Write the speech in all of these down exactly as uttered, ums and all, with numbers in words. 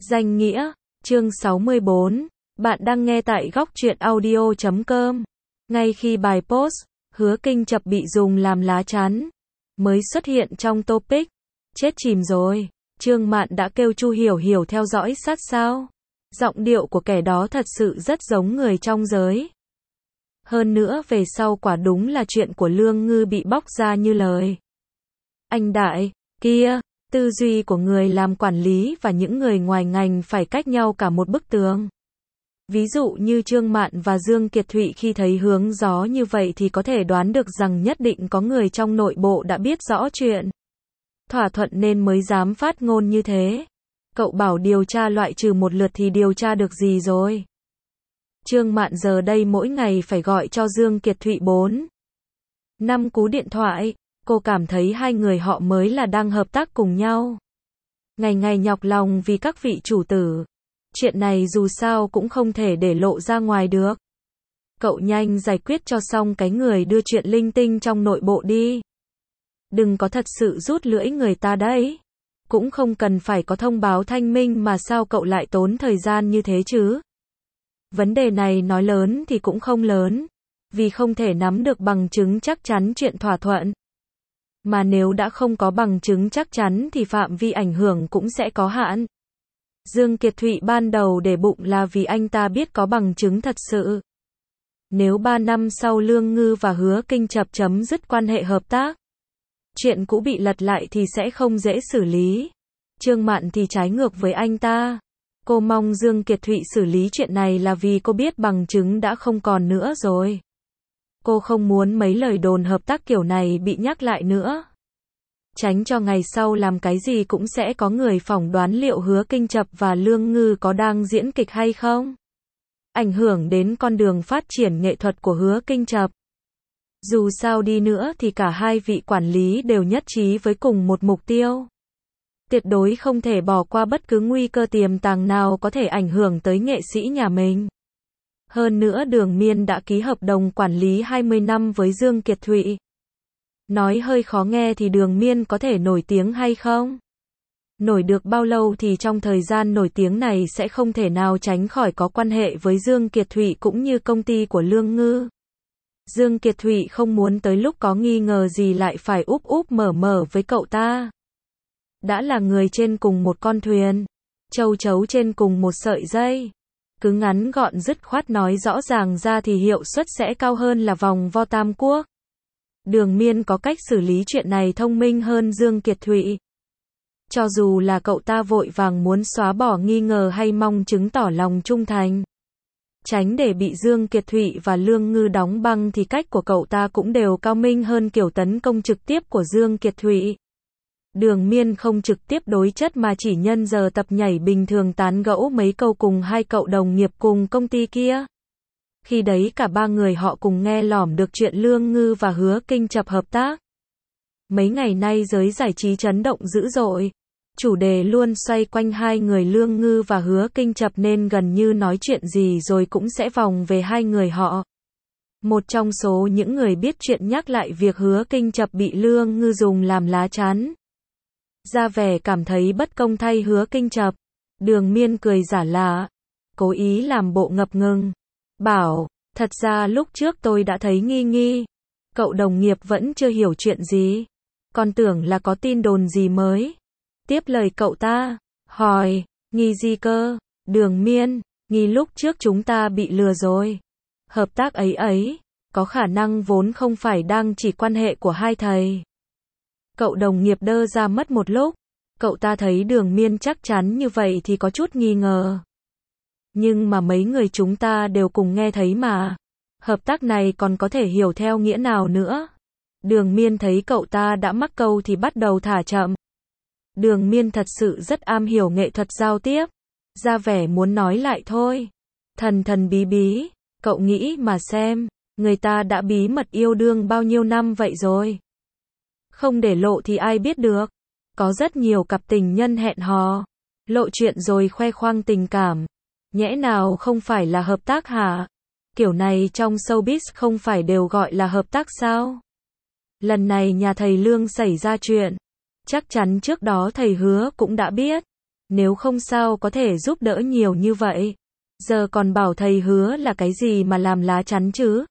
Danh nghĩa, chương sáu mươi bốn. Bạn đang nghe tại góc truyện audio chấm com. Ngay khi bài post, Hứa Kinh Chập bị dùng làm lá chắn, mới xuất hiện trong topic. Chết chìm rồi. Trương Mạn đã kêu Chu Hiểu Hiểu theo dõi sát sao. Giọng điệu của kẻ đó thật sự rất giống người trong giới. Hơn nữa về sau quả đúng là chuyện của Lương Ngư bị bóc ra như lời. Anh đại, kia, tư duy của người làm quản lý và những người ngoài ngành phải cách nhau cả một bức tường. Ví dụ như Trương Mạn và Dương Kiệt Thụy khi thấy hướng gió như vậy thì có thể đoán được rằng nhất định có người trong nội bộ đã biết rõ chuyện thỏa thuận nên mới dám phát ngôn như thế. Cậu bảo điều tra loại trừ một lượt thì điều tra được gì rồi? Trương Mạn giờ đây mỗi ngày phải gọi cho Dương Kiệt Thụy bốn năm cú điện thoại. Cô cảm thấy hai người họ mới là đang hợp tác cùng nhau. Ngày ngày nhọc lòng vì các vị chủ tử. Chuyện này dù sao cũng không thể để lộ ra ngoài được. Cậu nhanh giải quyết cho xong cái người đưa chuyện linh tinh trong nội bộ đi. Đừng có thật sự rút lưỡi người ta đấy. Cũng không cần phải có thông báo thanh minh mà sao cậu lại tốn thời gian như thế chứ? Vấn đề này nói lớn thì cũng không lớn. Vì không thể nắm được bằng chứng chắc chắn chuyện thỏa thuận. Mà nếu đã không có bằng chứng chắc chắn thì phạm vi ảnh hưởng cũng sẽ có hạn. Dương Kiệt Thụy ban đầu để bụng là vì anh ta biết có bằng chứng thật sự. Nếu ba năm sau Lương Ngư và Hứa Kinh Chập chấm dứt quan hệ hợp tác, chuyện cũ bị lật lại thì sẽ không dễ xử lý. Trương Mạn thì trái ngược với anh ta. Cô mong Dương Kiệt Thụy xử lý chuyện này là vì cô biết bằng chứng đã không còn nữa rồi. Cô không muốn mấy lời đồn hợp tác kiểu này bị nhắc lại nữa. Tránh cho ngày sau làm cái gì cũng sẽ có người phỏng đoán liệu Hứa Kinh Chập và Lương Ngư có đang diễn kịch hay không. Ảnh hưởng đến con đường phát triển nghệ thuật của Hứa Kinh Chập. Dù sao đi nữa thì cả hai vị quản lý đều nhất trí với cùng một mục tiêu. Tuyệt đối không thể bỏ qua bất cứ nguy cơ tiềm tàng nào có thể ảnh hưởng tới nghệ sĩ nhà mình. Hơn nữa Đường Miên đã ký hợp đồng quản lý hai mươi năm với Dương Kiệt Thụy. Nói hơi khó nghe thì Đường Miên có thể nổi tiếng hay không? Nổi được bao lâu thì trong thời gian nổi tiếng này sẽ không thể nào tránh khỏi có quan hệ với Dương Kiệt Thụy cũng như công ty của Lương Ngư. Dương Kiệt Thụy không muốn tới lúc có nghi ngờ gì lại phải úp úp mở mở với cậu ta. Đã là người trên cùng một con thuyền, châu chấu trên cùng một sợi dây. Cứ ngắn gọn dứt khoát nói rõ ràng ra thì hiệu suất sẽ cao hơn là vòng vo tam quốc. Đường Miên có cách xử lý chuyện này thông minh hơn Dương Kiệt Thụy. Cho dù là cậu ta vội vàng muốn xóa bỏ nghi ngờ hay mong chứng tỏ lòng trung thành, tránh để bị Dương Kiệt Thụy và Lương Ngư đóng băng thì cách của cậu ta cũng đều cao minh hơn kiểu tấn công trực tiếp của Dương Kiệt Thụy. Đường Miên không trực tiếp đối chất mà chỉ nhân giờ tập nhảy bình thường tán gẫu mấy câu cùng hai cậu đồng nghiệp cùng công ty kia. Khi đấy cả ba người họ cùng nghe lỏm được chuyện Lương Ngư và Hứa Kinh Chập hợp tác. Mấy ngày nay giới giải trí chấn động dữ dội. Chủ đề luôn xoay quanh hai người Lương Ngư và Hứa Kinh Chập nên gần như nói chuyện gì rồi cũng sẽ vòng về hai người họ. Một trong số những người biết chuyện nhắc lại việc Hứa Kinh Chập bị Lương Ngư dùng làm lá chắn. Ra vẻ cảm thấy bất công thay Hứa Kinh Chập. Đường Miên cười giả lạ, cố ý làm bộ ngập ngừng. Bảo, thật ra lúc trước tôi đã thấy nghi nghi. Cậu đồng nghiệp vẫn chưa hiểu chuyện gì. Còn tưởng là có tin đồn gì mới. Tiếp lời cậu ta, hỏi, nghi gì cơ? Đường Miên, nghi lúc trước chúng ta bị lừa rồi. Hợp tác ấy ấy, có khả năng vốn không phải đang chỉ quan hệ của hai thầy. Cậu đồng nghiệp đơ ra mất một lúc. Cậu ta thấy Đường Miên chắc chắn như vậy thì có chút nghi ngờ. Nhưng mà mấy người chúng ta đều cùng nghe thấy mà. Hợp tác này còn có thể hiểu theo nghĩa nào nữa. Đường Miên thấy cậu ta đã mắc câu thì bắt đầu thả chậm. Đường Miên thật sự rất am hiểu nghệ thuật giao tiếp. Ra vẻ muốn nói lại thôi. Thần thần bí bí, cậu nghĩ mà xem, người ta đã bí mật yêu đương bao nhiêu năm vậy rồi. Không để lộ thì ai biết được. Có rất nhiều cặp tình nhân hẹn hò, lộ chuyện rồi khoe khoang tình cảm. Nhẽ nào không phải là hợp tác hả? Kiểu này trong showbiz không phải đều gọi là hợp tác sao? Lần này nhà thầy Lương xảy ra chuyện. Chắc chắn trước đó thầy Hứa cũng đã biết. Nếu không sao có thể giúp đỡ nhiều như vậy. Giờ còn bảo thầy hứa là cái gì mà làm lá chắn chứ?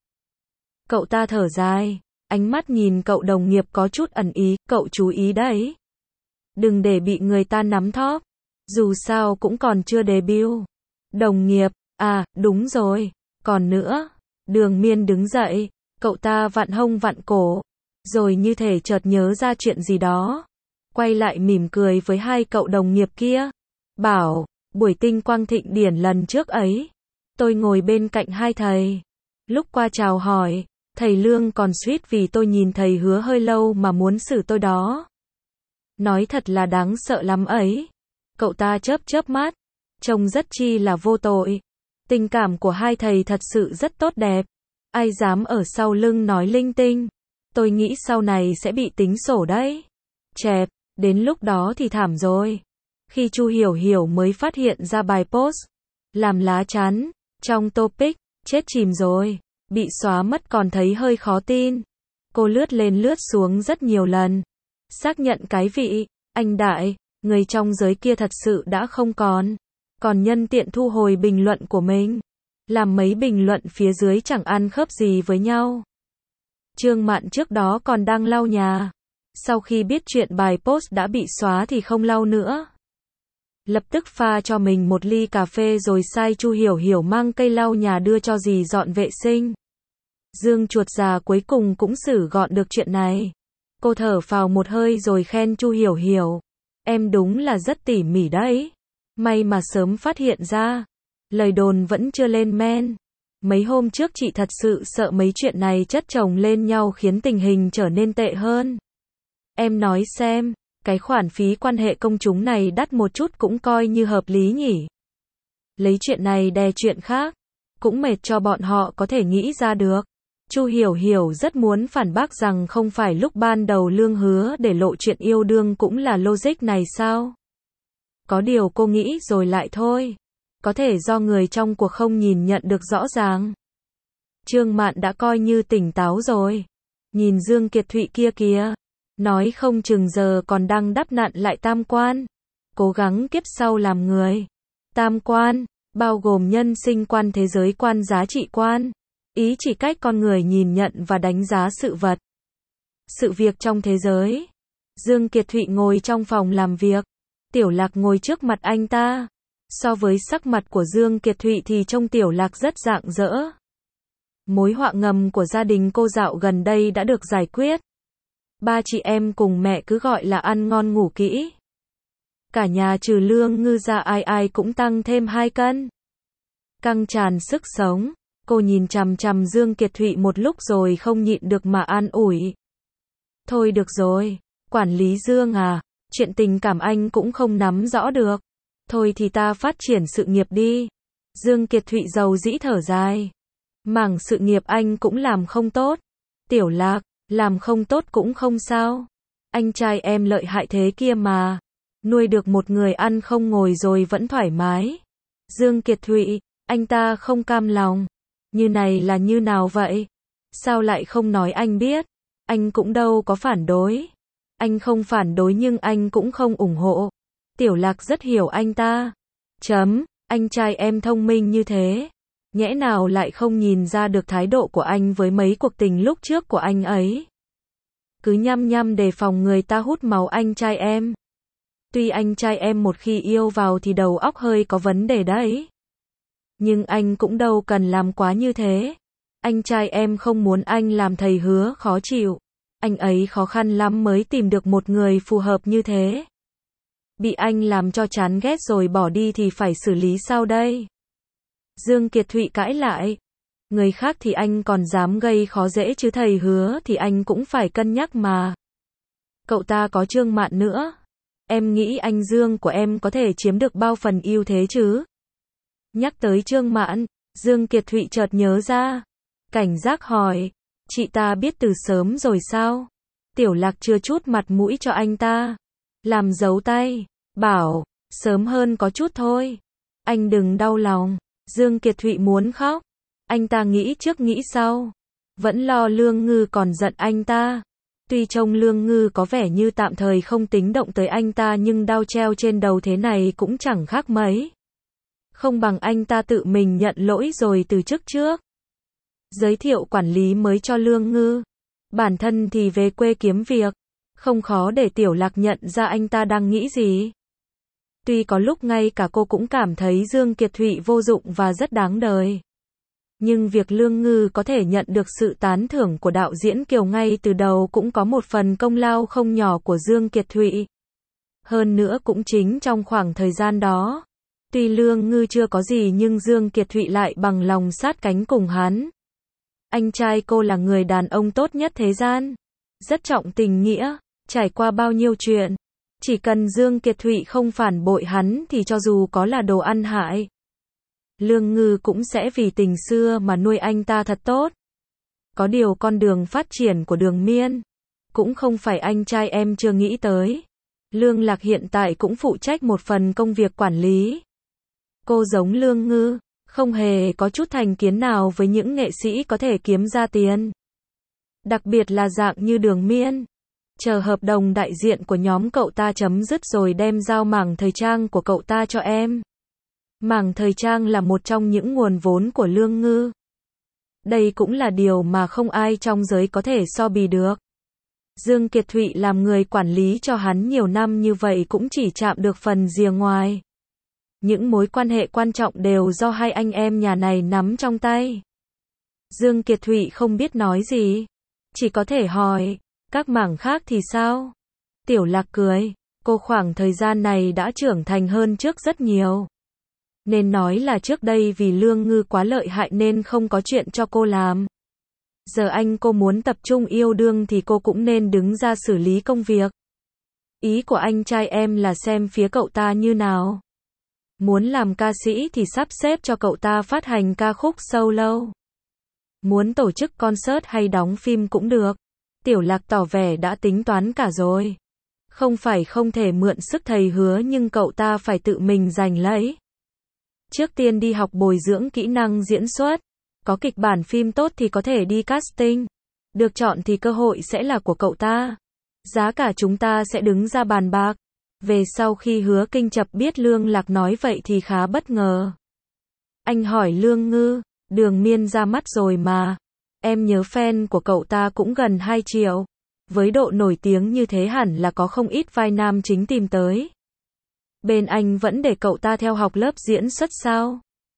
Cậu ta thở dài, ánh mắt nhìn cậu đồng nghiệp có chút ẩn ý, cậu chú ý đấy. Đừng để bị người ta nắm thóp. Dù sao cũng còn chưa debut. Đồng nghiệp, à, đúng rồi, còn nữa. Đường Miên đứng dậy, cậu ta vặn hông vặn cổ, rồi như thể chợt nhớ ra chuyện gì đó. Quay lại mỉm cười với hai cậu đồng nghiệp kia. Bảo, buổi tinh quang thịnh điển lần trước ấy, tôi ngồi bên cạnh hai thầy. Lúc qua chào hỏi, thầy Lương còn suýt vì tôi nhìn thầy hứa hơi lâu mà muốn xử tôi đó. Nói thật là đáng sợ lắm ấy. Cậu ta chớp chớp mắt, trông rất chi là vô tội. Tình cảm của hai thầy thật sự rất tốt đẹp. Ai dám ở sau lưng nói linh tinh. Tôi nghĩ sau này sẽ bị tính sổ đấy. Chẹp, đến lúc đó thì thảm rồi. Khi Chu Hiểu Hiểu mới phát hiện ra bài post làm lá chắn trong topic, chết chìm rồi, bị xóa mất còn thấy hơi khó tin. Cô lướt lên lướt xuống rất nhiều lần, xác nhận cái vị anh đại, người trong giới kia thật sự đã không còn. Còn nhân tiện thu hồi bình luận của mình. Làm mấy bình luận phía dưới chẳng ăn khớp gì với nhau. Trương Mạn trước đó còn đang lau nhà. Sau khi biết chuyện bài post đã bị xóa thì không lau nữa. Lập tức pha cho mình một ly cà phê rồi sai Chu Hiểu Hiểu mang cây lau nhà đưa cho dì dọn vệ sinh. Dương chuột già cuối cùng cũng xử gọn được chuyện này. Cô thở phào một hơi rồi khen Chu Hiểu Hiểu. Em đúng là rất tỉ mỉ đấy. May mà sớm phát hiện ra. Lời đồn vẫn chưa lên men. Mấy hôm trước chị thật sự sợ mấy chuyện này chất chồng lên nhau khiến tình hình trở nên tệ hơn. Em nói xem, cái khoản phí quan hệ công chúng này đắt một chút cũng coi như hợp lý nhỉ. Lấy chuyện này đè chuyện khác, cũng mệt cho bọn họ có thể nghĩ ra được. Chu Hiểu Hiểu rất muốn phản bác rằng không phải lúc ban đầu Lương hứa để lộ chuyện yêu đương cũng là logic này sao? Có điều cô nghĩ rồi lại thôi. Có thể do người trong cuộc không nhìn nhận được rõ ràng. Trương Mạn đã coi như tỉnh táo rồi. Nhìn Dương Kiệt Thụy kia kìa. Nói không chừng giờ còn đang đắp nặn lại tam quan. Cố gắng kiếp sau làm người. Tam quan, bao gồm nhân sinh quan, thế giới quan, giá trị quan. Ý chỉ cách con người nhìn nhận và đánh giá sự vật. Sự việc trong thế giới. Dương Kiệt Thụy ngồi trong phòng làm việc. Tiểu Lạc ngồi trước mặt anh ta. So với sắc mặt của Dương Kiệt Thụy thì trông Tiểu Lạc rất rạng rỡ. Mối họa ngầm của gia đình cô dạo gần đây đã được giải quyết. Ba chị em cùng mẹ cứ gọi là ăn ngon ngủ kỹ. Cả nhà trừ Lương Ngư ra ai ai cũng tăng thêm hai cân. Căng tràn sức sống. Cô nhìn chằm chằm Dương Kiệt Thụy một lúc rồi không nhịn được mà an ủi. Thôi được rồi, quản lý Dương à, chuyện tình cảm anh cũng không nắm rõ được. Thôi thì ta phát triển sự nghiệp đi. Dương Kiệt Thụy dầu dĩ thở dài. Mảng sự nghiệp anh cũng làm không tốt. Tiểu Lạc, làm không tốt cũng không sao. Anh trai em lợi hại thế kia mà. Nuôi được một người ăn không ngồi rồi vẫn thoải mái. Dương Kiệt Thụy, anh ta không cam lòng. Như này là như nào vậy? Sao lại không nói anh biết? Anh cũng đâu có phản đối. Anh không phản đối nhưng anh cũng không ủng hộ. Tiểu Lạc rất hiểu anh ta. Chấm, anh trai em thông minh như thế. Nhẽ nào lại không nhìn ra được thái độ của anh với mấy cuộc tình lúc trước của anh ấy. Cứ nhăm nhăm đề phòng người ta hút máu anh trai em. Tuy anh trai em một khi yêu vào thì đầu óc hơi có vấn đề đấy. Nhưng anh cũng đâu cần làm quá như thế. Anh trai em không muốn anh làm thầy hứa khó chịu. Anh ấy khó khăn lắm mới tìm được một người phù hợp như thế. Bị anh làm cho chán ghét rồi bỏ đi thì phải xử lý sao đây? Dương Kiệt Thụy cãi lại. Người khác thì anh còn dám gây khó dễ chứ thầy hứa thì anh cũng phải cân nhắc mà. Cậu ta có Trương Mạn nữa. Em nghĩ anh Dương của em có thể chiếm được bao phần ưu thế chứ? Nhắc tới Trương Mạn, Dương Kiệt Thụy chợt nhớ ra. Cảnh giác hỏi. Chị ta biết từ sớm rồi sao? Tiểu Lạc chưa chút mặt mũi cho anh ta. Làm giấu tay. Bảo, sớm hơn có chút thôi. Anh đừng đau lòng. Dương Kiệt Thụy muốn khóc. Anh ta nghĩ trước nghĩ sau. Vẫn lo Lương Ngư còn giận anh ta. Tuy trông Lương Ngư có vẻ như tạm thời không tính động tới anh ta nhưng đao treo trên đầu thế này cũng chẳng khác mấy. Không bằng anh ta tự mình nhận lỗi rồi từ chức trước. Giới thiệu quản lý mới cho Lương Ngư. Bản thân thì về quê kiếm việc. Không khó để Tiểu Lạc nhận ra anh ta đang nghĩ gì. Tuy có lúc ngay cả cô cũng cảm thấy Dương Kiệt Thụy vô dụng và rất đáng đời. Nhưng việc Lương Ngư có thể nhận được sự tán thưởng của đạo diễn Kiều ngay từ đầu cũng có một phần công lao không nhỏ của Dương Kiệt Thụy. Hơn nữa cũng chính trong khoảng thời gian đó, tuy Lương Ngư chưa có gì nhưng Dương Kiệt Thụy lại bằng lòng sát cánh cùng hắn. Anh trai cô là người đàn ông tốt nhất thế gian, rất trọng tình nghĩa, trải qua bao nhiêu chuyện. Chỉ cần Dương Kiệt Thụy không phản bội hắn thì cho dù có là đồ ăn hại, Lương Ngư cũng sẽ vì tình xưa mà nuôi anh ta thật tốt. Có điều con đường phát triển của Đường Miên cũng không phải anh trai em chưa nghĩ tới. Lương Lạc hiện tại cũng phụ trách một phần công việc quản lý. Cô giống Lương Ngư, không hề có chút thành kiến nào với những nghệ sĩ có thể kiếm ra tiền. Đặc biệt là dạng như Đường Miên. Chờ hợp đồng đại diện của nhóm cậu ta chấm dứt rồi đem giao mảng thời trang của cậu ta cho em. Mảng thời trang là một trong những nguồn vốn của Lương Ngư. Đây cũng là điều mà không ai trong giới có thể so bì được. Dương Kiệt Thụy làm người quản lý cho hắn nhiều năm như vậy cũng chỉ chạm được phần rìa ngoài. Những mối quan hệ quan trọng đều do hai anh em nhà này nắm trong tay. Dương Kiệt Thụy không biết nói gì, chỉ có thể hỏi, các mảng khác thì sao? Tiểu Lạc cười, cô khoảng thời gian này đã trưởng thành hơn trước rất nhiều. Nên nói là trước đây vì Lương Ngư quá lợi hại nên không có chuyện cho cô làm. Giờ anh cô muốn tập trung yêu đương thì cô cũng nên đứng ra xử lý công việc. Ý của anh trai em là xem phía cậu ta như nào. Muốn làm ca sĩ thì sắp xếp cho cậu ta phát hành ca khúc solo. Muốn tổ chức concert hay đóng phim cũng được. Tiểu Lạc tỏ vẻ đã tính toán cả rồi. Không phải không thể mượn sức thầy Hứa nhưng cậu ta phải tự mình giành lấy. Trước tiên đi học bồi dưỡng kỹ năng diễn xuất. Có kịch bản phim tốt thì có thể đi casting. Được chọn thì cơ hội sẽ là của cậu ta. Giá cả chúng ta sẽ đứng ra bàn bạc. Về sau khi Hứa Kinh Chập biết Lương Lạc nói vậy thì khá bất ngờ. Anh hỏi Lương Ngư, Đường Miên ra mắt rồi mà. Em nhớ fan của cậu ta cũng gần hai triệu. Với độ nổi tiếng như thế hẳn là có không ít vai nam chính tìm tới. Bên anh vẫn để cậu ta theo học lớp diễn xuất sao?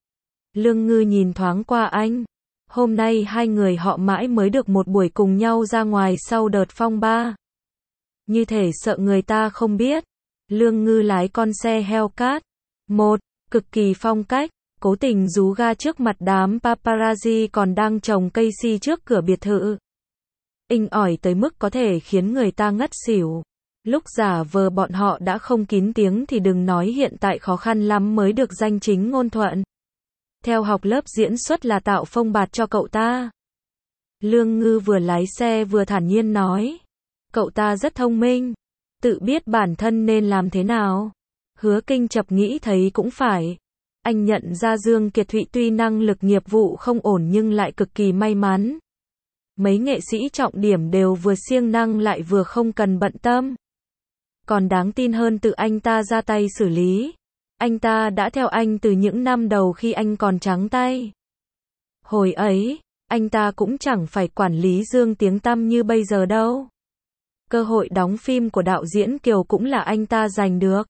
Lương Ngư nhìn thoáng qua anh. Hôm nay hai người họ mãi mới được một buổi cùng nhau ra ngoài sau đợt phong ba. Như thể sợ người ta không biết. Lương Ngư lái con xe Hellcat. Một, cực kỳ phong cách. Cố tình rú ga trước mặt đám paparazzi còn đang trồng cây si trước cửa biệt thự. Inh ỏi tới mức có thể khiến người ta ngất xỉu. Lúc giả vờ bọn họ đã không kín tiếng thì đừng nói hiện tại khó khăn lắm mới được danh chính ngôn thuận. Theo học lớp diễn xuất là tạo phông bạt cho cậu ta. Lương Ngư vừa lái xe vừa thản nhiên nói. Cậu ta rất thông minh. Tự biết bản thân nên làm thế nào. Hứa Kinh Chập nghĩ thấy cũng phải. Anh nhận ra Dương Kiệt Thụy tuy năng lực nghiệp vụ không ổn nhưng lại cực kỳ may mắn. Mấy nghệ sĩ trọng điểm đều vừa siêng năng lại vừa không cần bận tâm. Còn đáng tin hơn tự anh ta ra tay xử lý. Anh ta đã theo anh từ những năm đầu khi anh còn trắng tay. Hồi ấy, anh ta cũng chẳng phải quản lý Dương tiếng tăm như bây giờ đâu. Cơ hội đóng phim của đạo diễn Kiều cũng là anh ta giành được.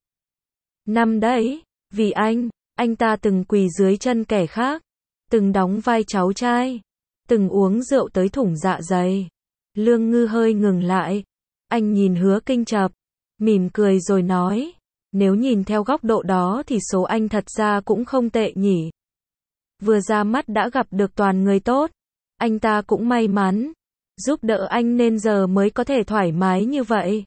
Năm đấy, vì anh, anh ta từng quỳ dưới chân kẻ khác, từng đóng vai cháu trai, từng uống rượu tới thủng dạ dày. Lương Ngư hơi ngừng lại. Anh nhìn Hứa Kinh Chập, mỉm cười rồi nói, nếu nhìn theo góc độ đó thì số anh thật ra cũng không tệ nhỉ. Vừa ra mắt đã gặp được toàn người tốt. Anh ta cũng may mắn, giúp đỡ anh nên giờ mới có thể thoải mái như vậy.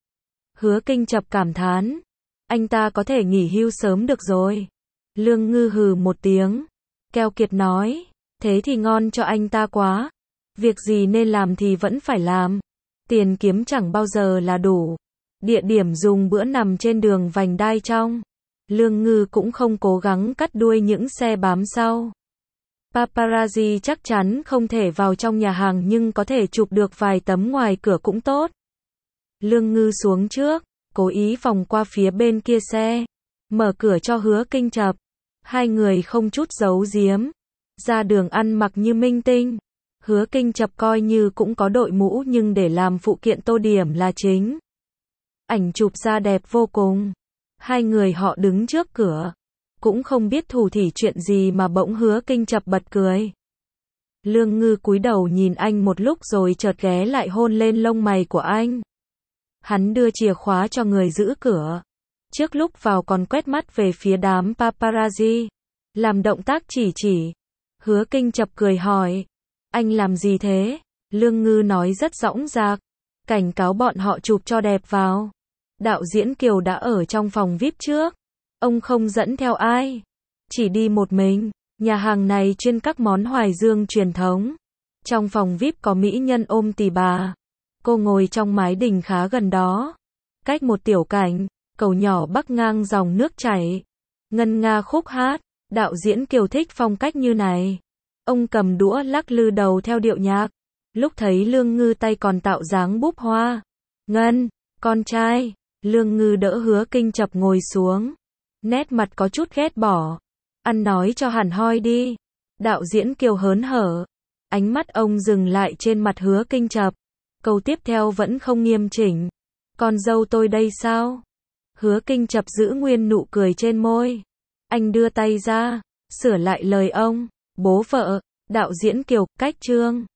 Hứa Kinh Chập cảm thán, anh ta có thể nghỉ hưu sớm được rồi. Lương Ngư hừ một tiếng, keo kiệt nói, thế thì ngon cho anh ta quá. Việc gì nên làm thì vẫn phải làm. Tiền kiếm chẳng bao giờ là đủ. Địa điểm dùng bữa nằm trên đường vành đai trong. Lương Ngư cũng không cố gắng cắt đuôi những xe bám sau. Paparazzi chắc chắn không thể vào trong nhà hàng nhưng có thể chụp được vài tấm ngoài cửa cũng tốt. Lương Ngư xuống trước, cố ý vòng qua phía bên kia xe, mở cửa cho Hứa Kinh Chập. Hai người không chút giấu giếm, ra đường ăn mặc như minh tinh. Hứa Kinh Chập coi như cũng có đội mũ nhưng để làm phụ kiện tô điểm là chính. Ảnh chụp ra đẹp vô cùng. Hai người họ đứng trước cửa, cũng không biết thủ thỉ chuyện gì mà bỗng Hứa Kinh Chập bật cười. Lương Ngư cúi đầu nhìn anh một lúc rồi chợt ghé lại hôn lên lông mày của anh. Hắn đưa chìa khóa cho người giữ cửa. Trước lúc vào còn quét mắt về phía đám paparazzi, làm động tác chỉ chỉ. Hứa Kinh Chập cười hỏi, anh làm gì thế? Lương Ngư nói rất dõng dạc, cảnh cáo bọn họ chụp cho đẹp vào. Đạo diễn Kiều đã ở trong phòng vi ai pi trước. Ông không dẫn theo ai, chỉ đi một mình. Nhà hàng này chuyên các món hoài dương truyền thống. Trong phòng vi ai pi có mỹ nhân ôm tỳ bà. Cô ngồi trong mái đình khá gần đó. Cách một tiểu cảnh, cầu nhỏ bắc ngang dòng nước chảy. Ngân nga khúc hát, đạo diễn Kiều thích phong cách như này. Ông cầm đũa lắc lư đầu theo điệu nhạc. Lúc thấy Lương Ngư tay còn tạo dáng búp hoa. Ngân, con trai. Lương Ngư đỡ Hứa Kinh Chập ngồi xuống. Nét mặt có chút ghét bỏ. Ăn nói cho hẳn hoi đi. Đạo diễn Kiều hớn hở. Ánh mắt ông dừng lại trên mặt Hứa Kinh Chập. Câu tiếp theo vẫn không nghiêm chỉnh. Con dâu tôi đây sao? Hứa Kinh Chập giữ nguyên nụ cười trên môi. Anh đưa tay ra, sửa lại lời ông. Bố vợ, đạo diễn Kiều, cách chương.